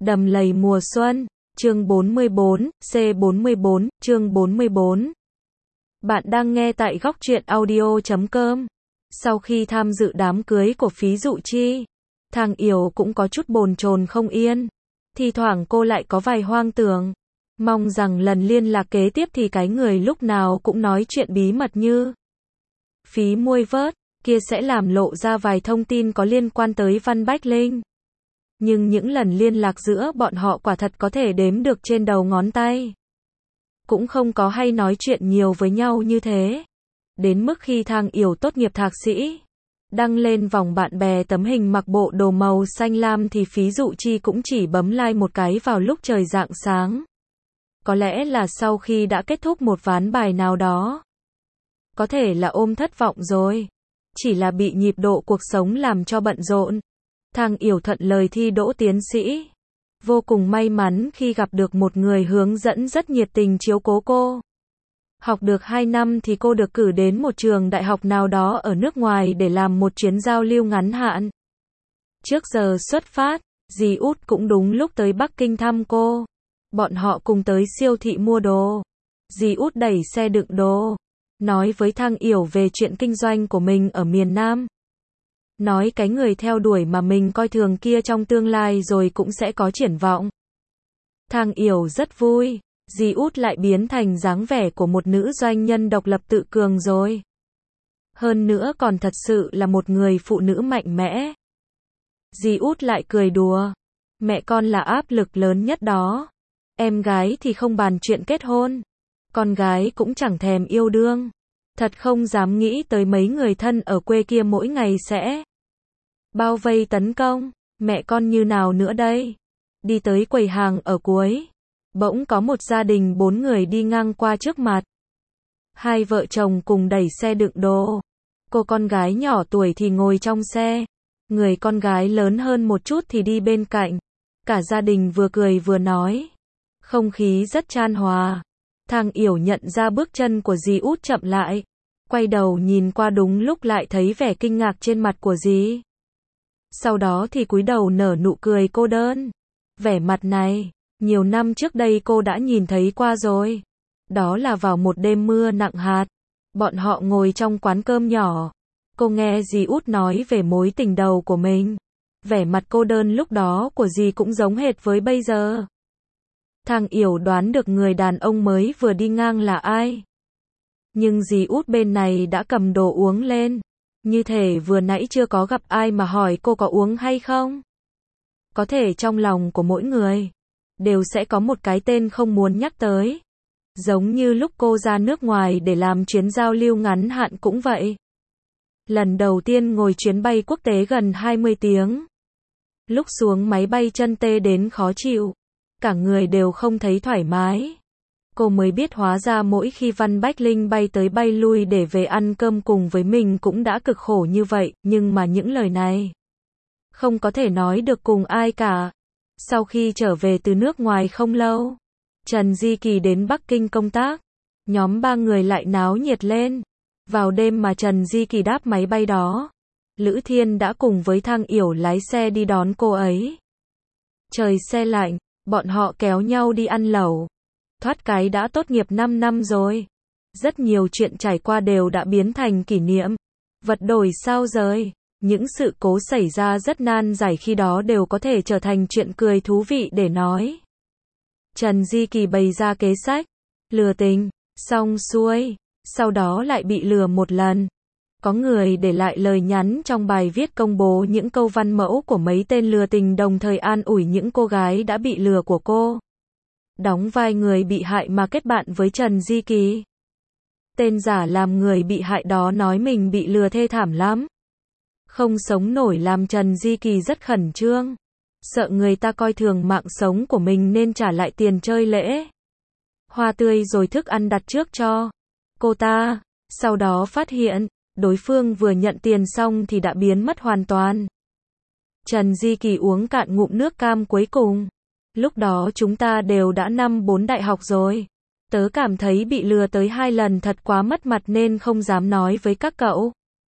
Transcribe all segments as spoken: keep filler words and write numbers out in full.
Đầm lầy mùa xuân, chương bốn mươi bốn, C bốn mươi bốn, chương bốn mươi bốn. Bạn đang nghe tại góc truyện audio chấm com. Sau khi tham dự đám cưới của Phí Dụ Chi, thằng Yểu cũng có chút bồn chồn không yên. Thi thoảng cô lại có vài hoang tưởng. Mong rằng lần liên lạc kế tiếp thì cái người lúc nào cũng nói chuyện bí mật như Phí Muôi Vớt, kia sẽ làm lộ ra vài thông tin có liên quan tới Văn Bách Linh. Nhưng những lần liên lạc giữa bọn họ quả thật có thể đếm được trên đầu ngón tay. Cũng không có hay nói chuyện nhiều với nhau như thế. Đến mức khi thang Yểu tốt nghiệp thạc sĩ, đăng lên vòng bạn bè tấm hình mặc bộ đồ màu xanh lam thì Phí Dụ Chi cũng chỉ bấm like một cái vào lúc trời rạng sáng. Có lẽ là sau khi đã kết thúc một ván bài nào đó. Có thể là ôm thất vọng rồi. Chỉ là bị nhịp độ cuộc sống làm cho bận rộn. Thang Yểu thuận lời thi đỗ tiến sĩ. Vô cùng may mắn khi gặp được một người hướng dẫn rất nhiệt tình chiếu cố cô. Học được hai năm thì cô được cử đến một trường đại học nào đó ở nước ngoài để làm một chuyến giao lưu ngắn hạn. Trước giờ xuất phát, dì Út cũng đúng lúc tới Bắc Kinh thăm cô. Bọn họ cùng tới siêu thị mua đồ. Dì Út đẩy xe đựng đồ. Nói với thang Yểu về chuyện kinh doanh của mình ở miền Nam. Nói cái người theo đuổi mà mình coi thường kia trong tương lai rồi cũng sẽ có triển vọng. Thang Yểu rất vui, dì Út lại biến thành dáng vẻ của một nữ doanh nhân độc lập tự cường rồi. Hơn nữa còn thật sự là một người phụ nữ mạnh mẽ. Dì Út lại cười đùa, mẹ con là áp lực lớn nhất đó. Em gái thì không bàn chuyện kết hôn, con gái cũng chẳng thèm yêu đương. Thật không dám nghĩ tới mấy người thân ở quê kia mỗi ngày sẽ bao vây tấn công, mẹ con như nào nữa đây? Đi tới quầy hàng ở cuối, bỗng có một gia đình bốn người đi ngang qua trước mặt. Hai vợ chồng cùng đẩy xe đựng đồ. Cô con gái nhỏ tuổi thì ngồi trong xe, người con gái lớn hơn một chút thì đi bên cạnh. Cả gia đình vừa cười vừa nói. Không khí rất chan hòa. Thang Yểu nhận ra bước chân của dì Út chậm lại. Quay đầu nhìn qua đúng lúc lại thấy vẻ kinh ngạc trên mặt của dì. Sau đó thì cúi đầu nở nụ cười cô đơn. Vẻ mặt này, nhiều năm trước đây cô đã nhìn thấy qua rồi. Đó là vào một đêm mưa nặng hạt. Bọn họ ngồi trong quán cơm nhỏ. Cô nghe dì Út nói về mối tình đầu của mình. Vẻ mặt cô đơn lúc đó của dì cũng giống hệt với bây giờ. Thang Yểu đoán được người đàn ông mới vừa đi ngang là ai. Nhưng dì Út bên này đã cầm đồ uống lên. Như thể vừa nãy chưa có gặp ai mà hỏi cô có uống hay không. Có thể trong lòng của mỗi người đều sẽ có một cái tên không muốn nhắc tới. Giống như lúc cô ra nước ngoài để làm chuyến giao lưu ngắn hạn cũng vậy. Lần đầu tiên ngồi chuyến bay quốc tế gần hai mươi tiếng. Lúc xuống máy bay chân tê đến khó chịu. Cả người đều không thấy thoải mái. Cô mới biết hóa ra mỗi khi Văn Bách Linh bay tới bay lui để về ăn cơm cùng với mình cũng đã cực khổ như vậy, nhưng mà những lời này không có thể nói được cùng ai cả. Sau khi trở về từ nước ngoài không lâu, Trần Di Kỳ đến Bắc Kinh công tác. Nhóm ba người lại náo nhiệt lên. Vào đêm mà Trần Di Kỳ đáp máy bay đó, Lữ Thiên đã cùng với thang Yểu lái xe đi đón cô ấy. Trời se lạnh, bọn họ kéo nhau đi ăn lẩu. Thoát cái đã tốt nghiệp năm năm rồi. Rất nhiều chuyện trải qua đều đã biến thành kỷ niệm. Vật đổi sao rời. Những sự cố xảy ra rất nan giải khi đó đều có thể trở thành chuyện cười thú vị để nói. Trần Di Kỳ bày ra kế sách. Lừa tình. Xong xuôi. Sau đó lại bị lừa một lần. Có người để lại lời nhắn trong bài viết công bố những câu văn mẫu của mấy tên lừa tình đồng thời an ủi những cô gái đã bị lừa của cô. Đóng vai người bị hại mà kết bạn với Trần Di Kỳ. Tên giả làm người bị hại đó nói mình bị lừa thê thảm lắm. Không sống nổi làm Trần Di Kỳ rất khẩn trương. Sợ người ta coi thường mạng sống của mình nên trả lại tiền chơi lễ. Hoa tươi rồi thức ăn đặt trước cho cô ta. Sau đó phát hiện, đối phương vừa nhận tiền xong thì đã biến mất hoàn toàn. Trần Di Kỳ uống cạn ngụm nước cam cuối cùng. Lúc đó chúng ta đều đã năm bốn đại học rồi. Tớ cảm thấy bị lừa tới hai lần thật quá mất mặt nên không dám nói với các cậu.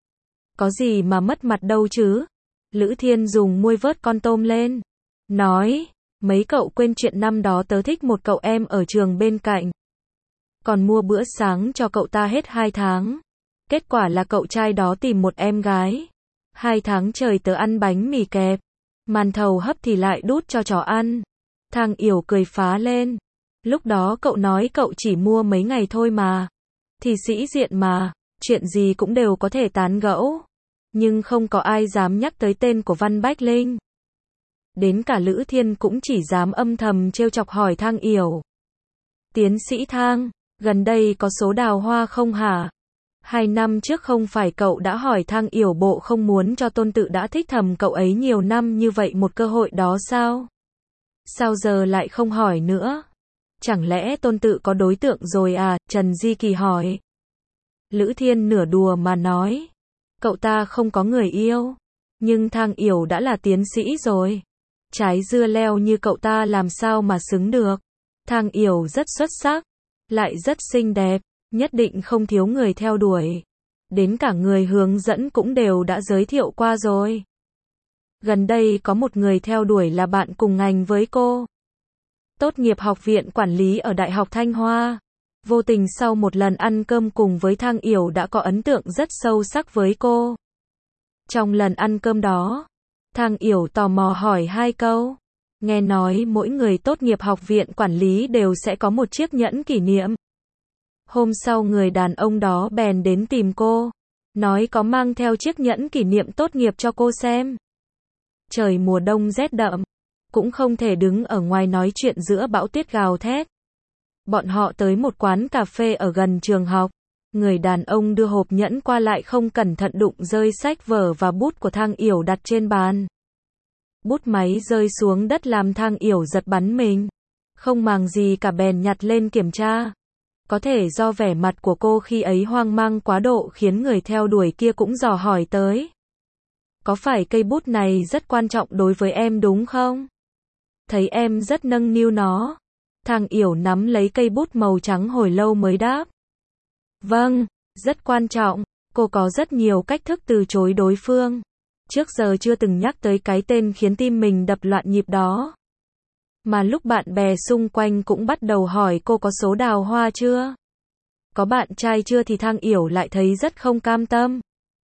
Có gì mà mất mặt đâu chứ. Lữ Thiên dùng muôi vớt con tôm lên. Nói, mấy cậu quên chuyện năm đó tớ thích một cậu em ở trường bên cạnh. Còn mua bữa sáng cho cậu ta hết hai tháng. Kết quả là cậu trai đó tìm một em gái. Hai tháng trời tớ ăn bánh mì kẹp. Màn thầu hấp thì lại đút cho chó ăn. Thang Yểu cười phá lên. Lúc đó cậu nói cậu chỉ mua mấy ngày thôi mà. Thì sĩ diện mà, chuyện gì cũng đều có thể tán gẫu. Nhưng không có ai dám nhắc tới tên của Văn Bách Linh. Đến cả Lữ Thiên cũng chỉ dám âm thầm trêu chọc hỏi Thang Yểu. Tiến sĩ Thang, gần đây có số đào hoa không hả? Hai năm trước không phải cậu đã hỏi Thang Yểu bộ không muốn cho Tôn Tự đã thích thầm cậu ấy nhiều năm như vậy một cơ hội đó sao? Sao giờ lại không hỏi nữa? Chẳng lẽ Tôn Tự có đối tượng rồi à? Trần Di Kỳ hỏi. Lữ Thiên nửa đùa mà nói. Cậu ta không có người yêu. Nhưng Thang Yểu đã là tiến sĩ rồi. Trái dưa leo như cậu ta làm sao mà xứng được. Thang Yểu rất xuất sắc. Lại rất xinh đẹp. Nhất định không thiếu người theo đuổi. Đến cả người hướng dẫn cũng đều đã giới thiệu qua rồi. Gần đây có một người theo đuổi là bạn cùng ngành với cô. Tốt nghiệp học viện quản lý ở Đại học Thanh Hoa. Vô tình sau một lần ăn cơm cùng với Thang Yểu đã có ấn tượng rất sâu sắc với cô. Trong lần ăn cơm đó, Thang Yểu tò mò hỏi hai câu. Nghe nói mỗi người tốt nghiệp học viện quản lý đều sẽ có một chiếc nhẫn kỷ niệm. Hôm sau người đàn ông đó bèn đến tìm cô. Nói có mang theo chiếc nhẫn kỷ niệm tốt nghiệp cho cô xem. Trời mùa đông rét đậm. Cũng không thể đứng ở ngoài nói chuyện giữa bão tuyết gào thét. Bọn họ tới một quán cà phê ở gần trường học. Người đàn ông đưa hộp nhẫn qua lại không cẩn thận đụng rơi sách vở và bút của Thang Yểu đặt trên bàn. Bút máy rơi xuống đất làm Thang Yểu giật bắn mình. Không màng gì cả bèn nhặt lên kiểm tra. Có thể do vẻ mặt của cô khi ấy hoang mang quá độ khiến người theo đuổi kia cũng dò hỏi tới. Có phải cây bút này rất quan trọng đối với em đúng không? Thấy em rất nâng niu nó. Thang Yểu nắm lấy cây bút màu trắng hồi lâu mới đáp. Vâng, rất quan trọng. Cô có rất nhiều cách thức từ chối đối phương. Trước giờ chưa từng nhắc tới cái tên khiến tim mình đập loạn nhịp đó. Mà lúc bạn bè xung quanh cũng bắt đầu hỏi cô có số đào hoa chưa? Có bạn trai chưa thì Thang Yểu lại thấy rất không cam tâm.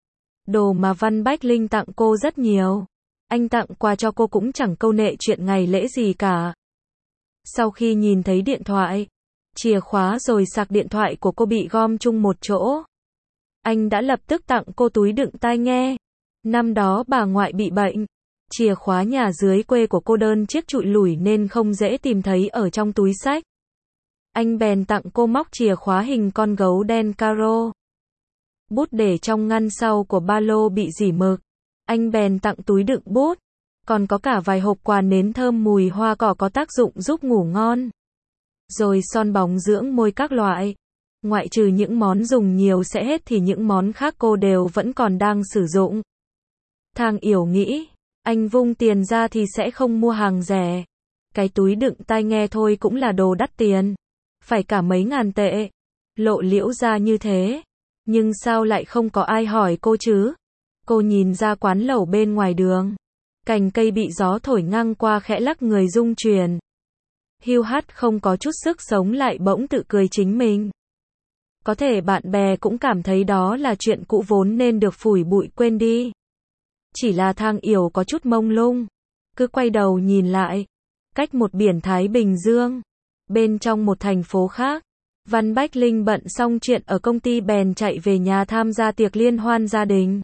Đồ mà Văn Bách Linh tặng cô rất nhiều. Anh tặng quà cho cô cũng chẳng câu nệ chuyện ngày lễ gì cả. Sau khi nhìn thấy điện thoại, chìa khóa rồi sạc điện thoại của cô bị gom chung một chỗ. Anh đã lập tức tặng cô túi đựng tai nghe. Năm đó bà ngoại bị bệnh. Chìa khóa nhà dưới quê của cô đơn chiếc trụi lủi nên không dễ tìm thấy ở trong túi xách. Anh bèn tặng cô móc chìa khóa hình con gấu đen caro. Bút để trong ngăn sau của ba lô bị rỉ mực. Anh bèn tặng túi đựng bút. Còn có cả vài hộp quà nến thơm mùi hoa cỏ có tác dụng giúp ngủ ngon. Rồi son bóng dưỡng môi các loại. Ngoại trừ những món dùng nhiều sẽ hết thì những món khác cô đều vẫn còn đang sử dụng. Thang Yểu nghĩ, anh vung tiền ra thì sẽ không mua hàng rẻ. Cái túi đựng tai nghe thôi cũng là đồ đắt tiền. Phải cả mấy ngàn tệ. Lộ liễu ra như thế. Nhưng sao lại không có ai hỏi cô chứ? Cô nhìn ra quán lẩu bên ngoài đường. Cành cây bị gió thổi ngang qua khẽ lắc người rung chuyển. Hiu hắt không có chút sức sống lại bỗng tự cười chính mình. Có thể bạn bè cũng cảm thấy đó là chuyện cũ vốn nên được phủi bụi quên đi. Chỉ là Thang Yểu có chút mông lung. Cứ quay đầu nhìn lại. Cách một biển Thái Bình Dương. Bên trong một thành phố khác. Văn Bách Linh bận xong chuyện ở công ty bèn chạy về nhà tham gia tiệc liên hoan gia đình.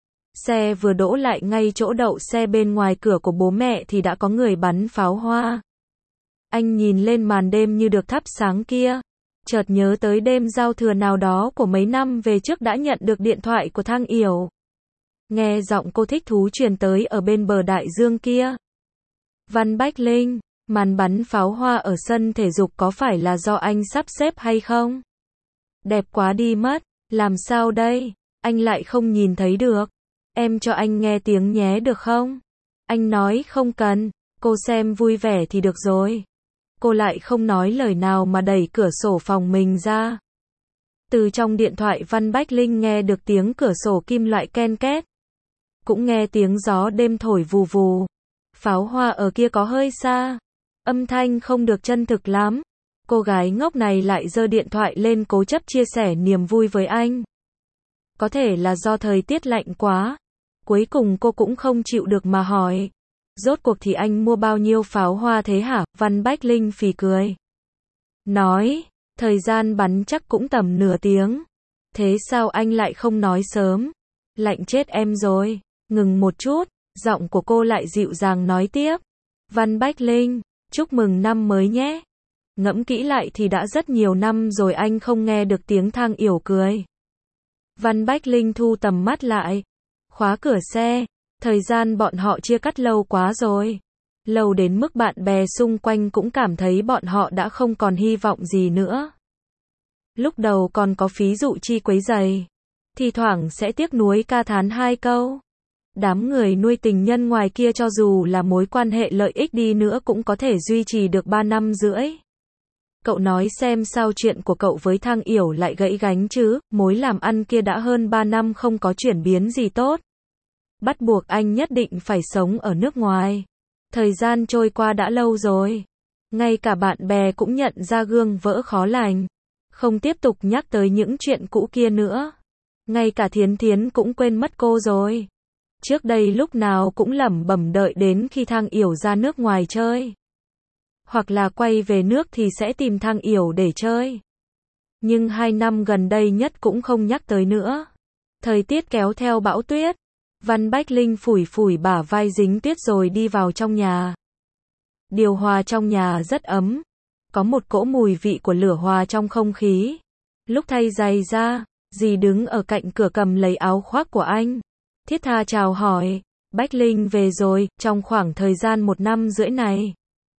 Xe vừa đỗ lại ngay chỗ đậu xe bên ngoài cửa của bố mẹ thì đã có người bắn pháo hoa. Anh nhìn lên màn đêm như được thắp sáng kia. Chợt nhớ tới đêm giao thừa nào đó của mấy năm về trước đã nhận được điện thoại của Thang Yểu. Nghe giọng cô thích thú truyền tới ở bên bờ đại dương kia. Văn Bách Linh, màn bắn pháo hoa ở sân thể dục có phải là do anh sắp xếp hay không? Đẹp quá đi mất, làm sao đây? Anh lại không nhìn thấy được. Em cho anh nghe tiếng nhé được không? Anh nói không cần, cô xem vui vẻ thì được rồi. Cô lại không nói lời nào mà đẩy cửa sổ phòng mình ra. Từ trong điện thoại Văn Bách Linh nghe được tiếng cửa sổ kim loại ken két. Cũng nghe tiếng gió đêm thổi vù vù. Pháo hoa ở kia có hơi xa. Âm thanh không được chân thực lắm. Cô gái ngốc này lại giơ điện thoại lên cố chấp chia sẻ niềm vui với anh. Có thể là do thời tiết lạnh quá. Cuối cùng cô cũng không chịu được mà hỏi. Rốt cuộc thì anh mua bao nhiêu pháo hoa thế hả? Văn Bách Linh phì cười. Nói, thời gian bắn chắc cũng tầm nửa tiếng. Thế sao anh lại không nói sớm? Lạnh chết em rồi. Ngừng một chút, giọng của cô lại dịu dàng nói tiếp. Văn Bách Linh, chúc mừng năm mới nhé. Ngẫm kỹ lại thì đã rất nhiều năm rồi anh không nghe được tiếng Thang Yểu cười. Văn Bách Linh thu tầm mắt lại. Khóa cửa xe. Thời gian bọn họ chia cắt lâu quá rồi. Lâu đến mức bạn bè xung quanh cũng cảm thấy bọn họ đã không còn hy vọng gì nữa. Lúc đầu còn có phí dụ chi quấy rầy. Thì thoảng sẽ tiếc nuối ca thán hai câu. Đám người nuôi tình nhân ngoài kia cho dù là mối quan hệ lợi ích đi nữa cũng có thể duy trì được ba năm rưỡi. Cậu nói xem sao chuyện của cậu với Thang Yểu lại gãy gánh chứ, mối làm ăn kia đã hơn ba năm không có chuyển biến gì tốt. Bắt buộc anh nhất định phải sống ở nước ngoài. Thời gian trôi qua đã lâu rồi. Ngay cả bạn bè cũng nhận ra gương vỡ khó lành. Không tiếp tục nhắc tới những chuyện cũ kia nữa. Ngay cả Thiến Thiến cũng quên mất cô rồi. Trước đây lúc nào cũng lẩm bẩm đợi đến khi Thang Yểu ra nước ngoài chơi. Hoặc là quay về nước thì sẽ tìm Thang Yểu để chơi. Nhưng hai năm gần đây nhất cũng không nhắc tới nữa. Thời tiết kéo theo bão tuyết. Văn Bách Linh phủi phủi bả vai dính tuyết rồi đi vào trong nhà. Điều hòa trong nhà rất ấm. Có một cỗ mùi vị của lửa hòa trong không khí. Lúc thay giày ra, dì đứng ở cạnh cửa cầm lấy áo khoác của anh. Thiết tha chào hỏi. Bách Linh về rồi, trong khoảng thời gian một năm rưỡi này.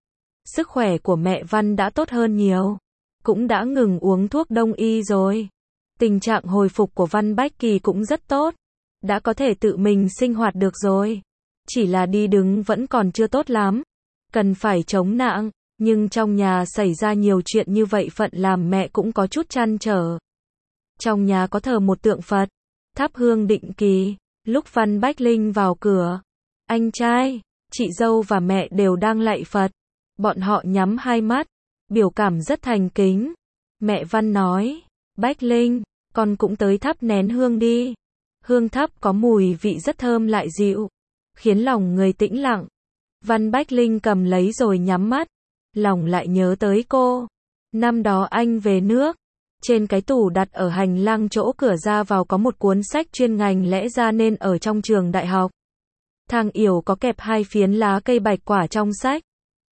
Sức khỏe của mẹ Văn đã tốt hơn nhiều. Cũng đã ngừng uống thuốc đông y rồi. Tình trạng hồi phục của Văn Bách Kỳ cũng rất tốt. Đã có thể tự mình sinh hoạt được rồi. Chỉ là đi đứng vẫn còn chưa tốt lắm. Cần phải chống nạng. Nhưng trong nhà xảy ra nhiều chuyện như vậy phận làm mẹ cũng có chút trăn trở. Trong nhà có thờ một tượng Phật. Thắp hương định kỳ. Lúc Văn Bách Linh vào cửa. Anh trai, chị dâu và mẹ đều đang lạy Phật. Bọn họ nhắm hai mắt. Biểu cảm rất thành kính. Mẹ Văn nói. Bách Linh, con cũng tới thắp nén hương đi. Hương thắp có mùi vị rất thơm lại dịu. Khiến lòng người tĩnh lặng. Văn Bách Linh cầm lấy rồi nhắm mắt. Lòng lại nhớ tới cô. Năm đó anh về nước. Trên cái tủ đặt ở hành lang chỗ cửa ra vào có một cuốn sách chuyên ngành lẽ ra nên ở trong trường đại học. Thang Yểu có kẹp hai phiến lá cây bạch quả trong sách.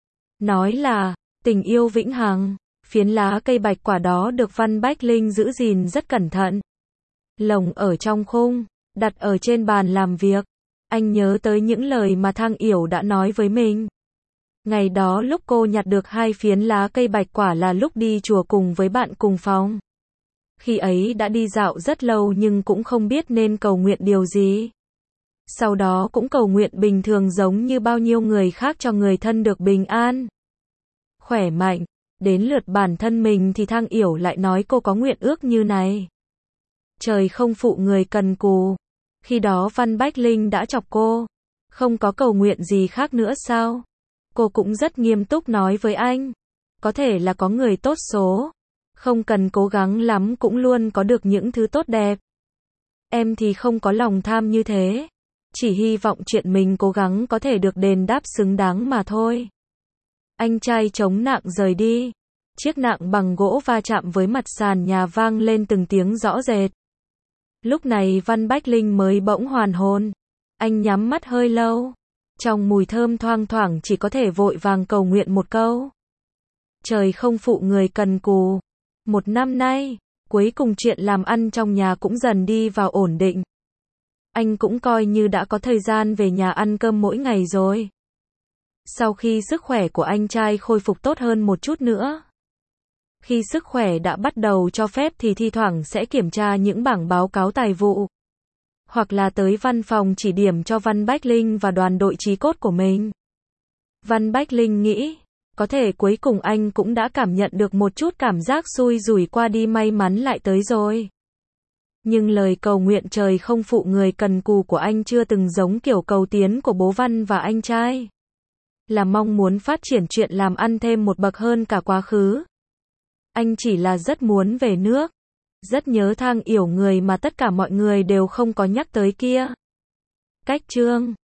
Nói là, tình yêu vĩnh hằng. Phiến lá cây bạch quả đó được Văn Bách Linh giữ gìn rất cẩn thận. Lồng ở trong khung, đặt ở trên bàn làm việc. Anh nhớ tới những lời mà Thang Yểu đã nói với mình. Ngày đó lúc cô nhặt được hai phiến lá cây bạch quả là lúc đi chùa cùng với bạn cùng phòng. Khi ấy đã đi dạo rất lâu nhưng cũng không biết nên cầu nguyện điều gì. Sau đó cũng cầu nguyện bình thường giống như bao nhiêu người khác cho người thân được bình an, khỏe mạnh. Đến lượt bản thân mình thì Thang Yểu lại nói cô có nguyện ước như này. Trời không phụ người cần cù. Khi đó Văn Bách Linh đã chọc cô. Không có cầu nguyện gì khác nữa sao? Cô cũng rất nghiêm túc nói với anh. Có thể là có người tốt số. Không cần cố gắng lắm cũng luôn có được những thứ tốt đẹp. Em thì không có lòng tham như thế. Chỉ hy vọng chuyện mình cố gắng có thể được đền đáp xứng đáng mà thôi. Anh trai chống nạng rời đi. Chiếc nạng bằng gỗ va chạm với mặt sàn nhà vang lên từng tiếng rõ rệt. Lúc này Văn Bách Linh mới bỗng hoàn hồn. Anh nhắm mắt hơi lâu. Trong mùi thơm thoang thoảng chỉ có thể vội vàng cầu nguyện một câu. Trời không phụ người cần cù. Một năm nay, cuối cùng chuyện làm ăn trong nhà cũng dần đi vào ổn định. Anh cũng coi như đã có thời gian về nhà ăn cơm mỗi ngày rồi. Sau khi sức khỏe của anh trai khôi phục tốt hơn một chút nữa. Khi sức khỏe đã bắt đầu cho phép thì thi thoảng sẽ kiểm tra những bảng báo cáo tài vụ. Hoặc là tới văn phòng chỉ điểm cho Văn Bách Linh và đoàn đội chí cốt của mình. Văn Bách Linh nghĩ, có thể cuối cùng anh cũng đã cảm nhận được một chút cảm giác xui rủi qua đi may mắn lại tới rồi. Nhưng lời cầu nguyện trời không phụ người cần cù của anh chưa từng giống kiểu cầu tiến của bố Văn và anh trai. là mong muốn phát triển chuyện làm ăn thêm một bậc hơn cả quá khứ. Anh chỉ là rất muốn về nước. Rất nhớ Thang Yểu người mà tất cả mọi người đều không có nhắc tới kia. Cách chương